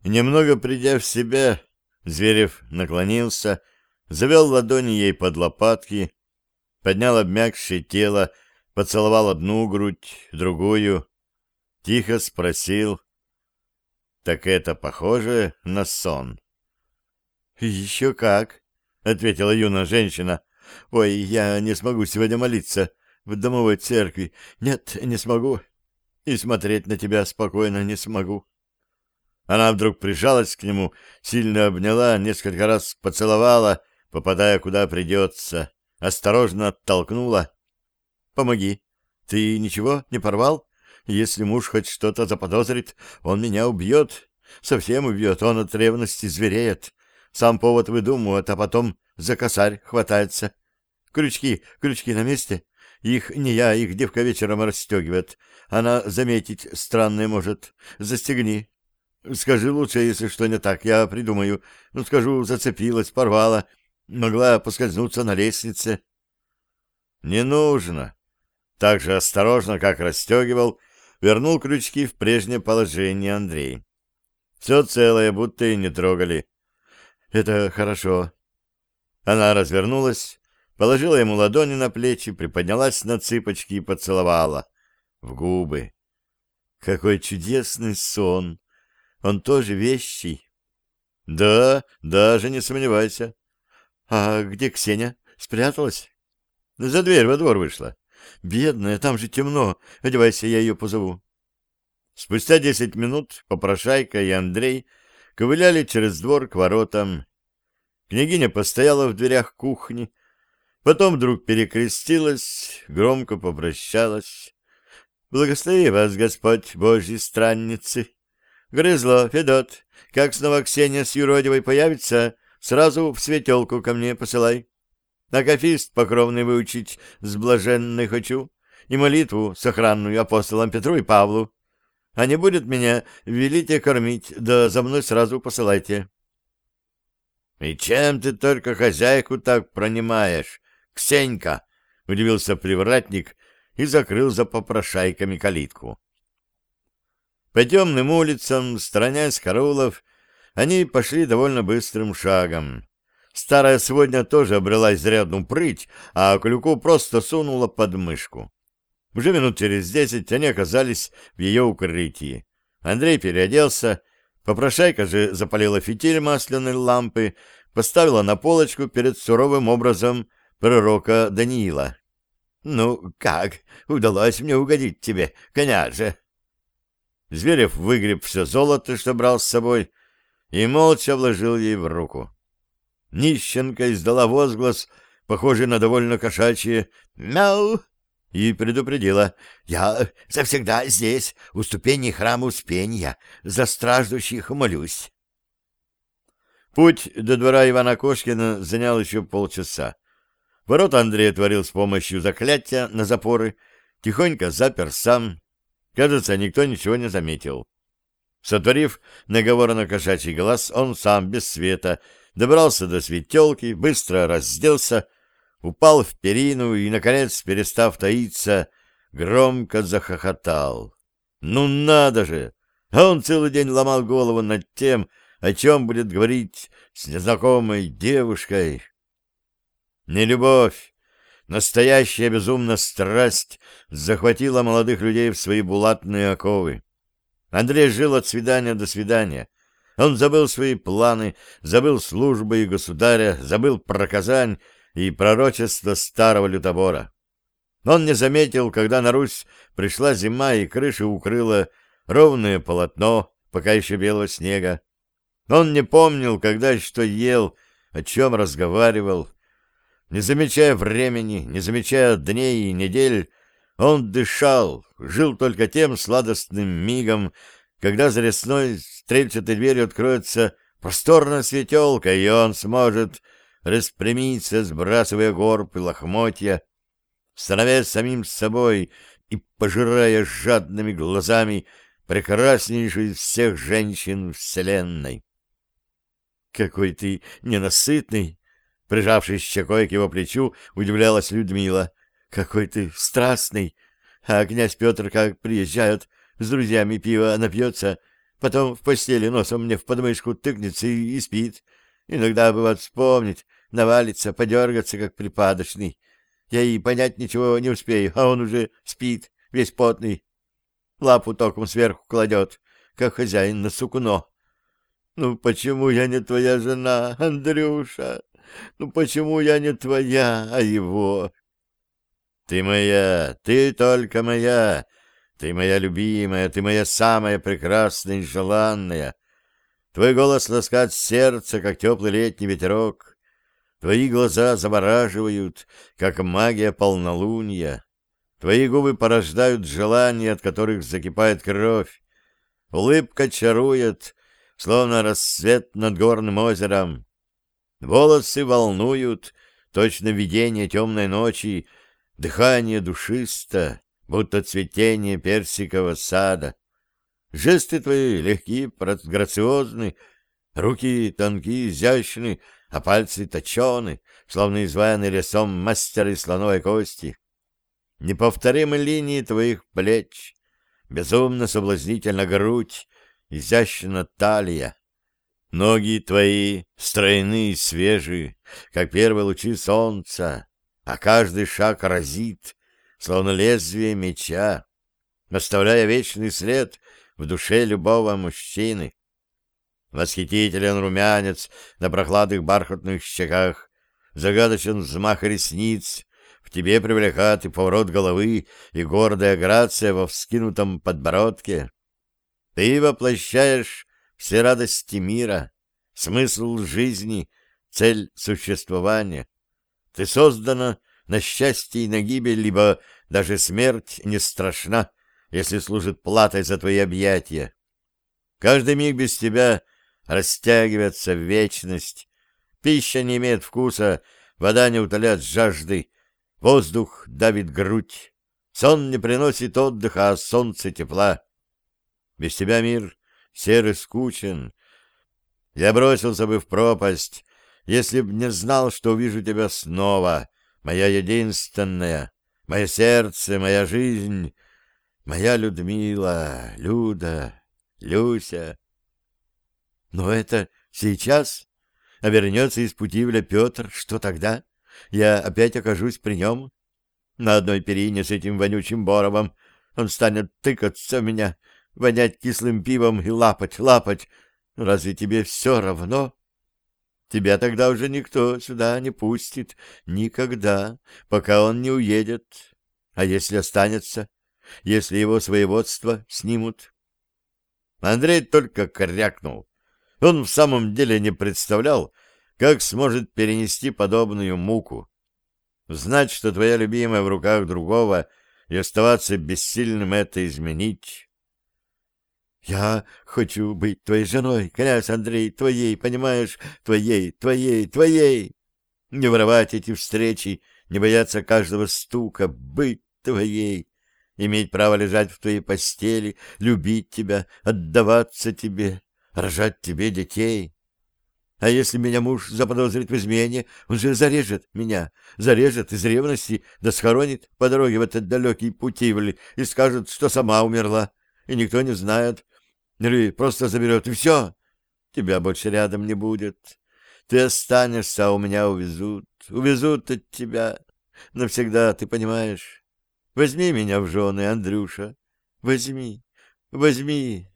Немного придя в себя, Зверев наклонился, завел ладони ей под лопатки, поднял обмякшее тело, поцеловал одну грудь, другую, тихо спросил: «Так это похоже на сон?» «Еще как», — ответила юная женщина. «Ой, я не смогу сегодня молиться в домовой церкви. Нет, не смогу. И смотреть на тебя спокойно не смогу». Она вдруг прижалась к нему, сильно обняла, несколько раз поцеловала, попадая куда придется, осторожно оттолкнула. «Помоги. Ты ничего не порвал? Если муж хоть что-то заподозрит, он меня убьет. Совсем убьет, он от ревности звереет. Сам повод выдумывает, а потом за косарь хватается. Крючки на месте? Их не я, их девка вечером расстегивает. Она заметить странное может. Застегни. Скажи лучше, если что не так, я придумаю. Ну, скажу, зацепилась, порвала. Могла поскользнуться на лестнице». «Не нужно». Так же осторожно, как расстегивал, вернул крючки в прежнее положение Андрей. «Все целое, будто и не трогали». «Это хорошо». Она развернулась, положила ему ладони на плечи, приподнялась на цыпочки и поцеловала в губы. «Какой чудесный сон! Он тоже вещий». «Да, даже не сомневайся». «А где Ксения? Спряталась?» «За дверь во двор вышла». «Бедная, там же темно. Одевайся, я ее позову». Спустя 10 минут попрошайка и Андрей ковыляли через двор к воротам. Княгиня постояла в дверях кухни, потом вдруг перекрестилась, громко попрощалась. «Благослови вас, Господь, Божьи странницы! Грызло, Федот, как снова Ксения с юродивой появится, сразу в светелку ко мне посылай. Акафист покровный выучить с блаженной хочу и молитву сохранную апостолам Петру и Павлу. А не будет меня, велите кормить, да за мной сразу посылайте». «И чем ты только хозяйку так пронимаешь, Ксенька?» — удивился привратник и закрыл за попрошайками калитку. По темным улицам, сторонясь караулов, они пошли довольно быстрым шагом. Старая сводня тоже обрела изрядную прыть, а клюку просто сунула под мышку. Уже минут через 10 они оказались в ее укрытии. Андрей переоделся, попрошайка же запалила фитиль масляной лампы, поставила на полочку перед суровым образом пророка Даниила. «Ну, как? Удалось мне угодить тебе, княже?» Зверев выгреб все золото, что брал с собой, и молча вложил ей в руку. Нищенка издала возглас, похожий на довольно кошачье «мяу», и предупредила: «Я завсегда здесь, у ступеней храма Успения, за страждущих молюсь». Путь до двора Ивана Кошкина занял еще полчаса. Ворота Андрей отворил с помощью заклятия на запоры, тихонько запер сам. Кажется, никто ничего не заметил. Сотворив наговор на кошачий глаз, он сам, без света, добрался до светелки, быстро разделся, упал в перину и, наконец, перестав таиться, громко захохотал. «Ну надо же!» А он целый день ломал голову над тем, о чем будет говорить с незнакомой девушкой. Нелюбовь, настоящая безумная страсть захватила молодых людей в свои булатные оковы. Андрей жил от свидания до свидания. Он забыл свои планы, забыл службу и государя, забыл про Казань и пророчество старого лютобора. Он не заметил, когда на Русь пришла зима и крышу укрыло ровное полотно, пока еще белого снега. Он не помнил, когда и что ел, о чем разговаривал. Не замечая времени, не замечая дней и недель, он дышал, жил только тем сладостным мигом, когда за лесной стрельчатой дверью откроется просторная светелка, и он сможет распрямиться, сбрасывая горб и лохмотья, становясь самим собой и пожирая жадными глазами прекраснейшую из всех женщин вселенной. «Какой ты ненасытный!» Прижавшись щекой к его плечу, удивлялась Людмила. «Какой ты страстный! А князь Петр, как приезжает, с друзьями пиво напьется, Потом в постели носом мне в подмышку тыкнется и спит. Иногда, бывает, вспомнить, навалится, подергаться, как припадочный. Я и понять ничего не успею, а он уже спит, весь потный. Лапу током сверху кладет, как хозяин на сукно. Ну, почему я не твоя жена, Андрюша? Ну, почему я не твоя, а его? Ты моя, ты только моя, ты моя любимая, ты моя самая прекрасная и желанная. Твой голос ласкает сердце, как теплый летний ветерок. Твои глаза завораживают, как магия полнолуния. Твои губы порождают желания, от которых закипает кровь. Улыбка чарует, словно рассвет над горным озером. Волосы волнуют, точно видение темной ночи, дыхание душисто, будто цветение персикового сада. Жесты твои легкие, грациозны, руки тонкие, изящны, а пальцы точены, словно изваяны резцом мастера из слоновой кости. Неповторимы линии твоих плеч, безумно соблазнительна грудь, изящна талия. Ноги твои стройные и свежие, как первые лучи солнца, а каждый шаг разит, словно лезвие меча, оставляя вечный след в душе любого мужчины. Восхитителен румянец на прохладных бархатных щеках, загадочен взмах ресниц, в тебе привлекает и поворот головы, и гордая грация во вскинутом подбородке. Ты воплощаешь все радости мира, смысл жизни, цель существования. Ты создана на счастье и на гибель, либо даже смерть не страшна, если служит платой за твои объятия. Каждый миг без тебя растягивается в вечность. Пища не имеет вкуса, вода не утоляет жажды, воздух давит грудь. Сон не приносит отдыха, а солнце тепла. Без тебя мир серый, скучен. Я бросился бы в пропасть, если б не знал, что увижу тебя снова, моя единственная, мое сердце, моя жизнь, моя Людмила, Люда, Люся. Но это сейчас? А вернется из Путивля Петр, что тогда? Я опять окажусь при нем? На одной перине с этим вонючим Боровым он станет тыкаться в меня, вонять кислым пивом и лапать. Разве тебе все равно? Тебя тогда уже никто сюда не пустит. Никогда, пока он не уедет. А если останется? Если его своеводство снимут? Андрей только крякнул. Он в самом деле не представлял, как сможет перенести подобную муку. Знать, что твоя любимая в руках другого, и оставаться бессильным это изменить. Я хочу быть твоей женой, князь Андрей, твоей, понимаешь, твоей. Не воровать эти встречи, не бояться каждого стука, быть твоей, иметь право лежать в твоей постели, любить тебя, отдаваться тебе, рожать тебе детей. А если меня муж заподозрит в измене, он же зарежет меня, зарежет из ревности, да схоронит по дороге в этот далекий Путивль и скажет, что сама умерла, и никто не знает. Или просто заберет, и все. Тебя больше рядом не будет. Ты останешься, а у меня увезут. Увезут от тебя. Навсегда, ты понимаешь? Возьми меня в жены, Андрюша. Возьми.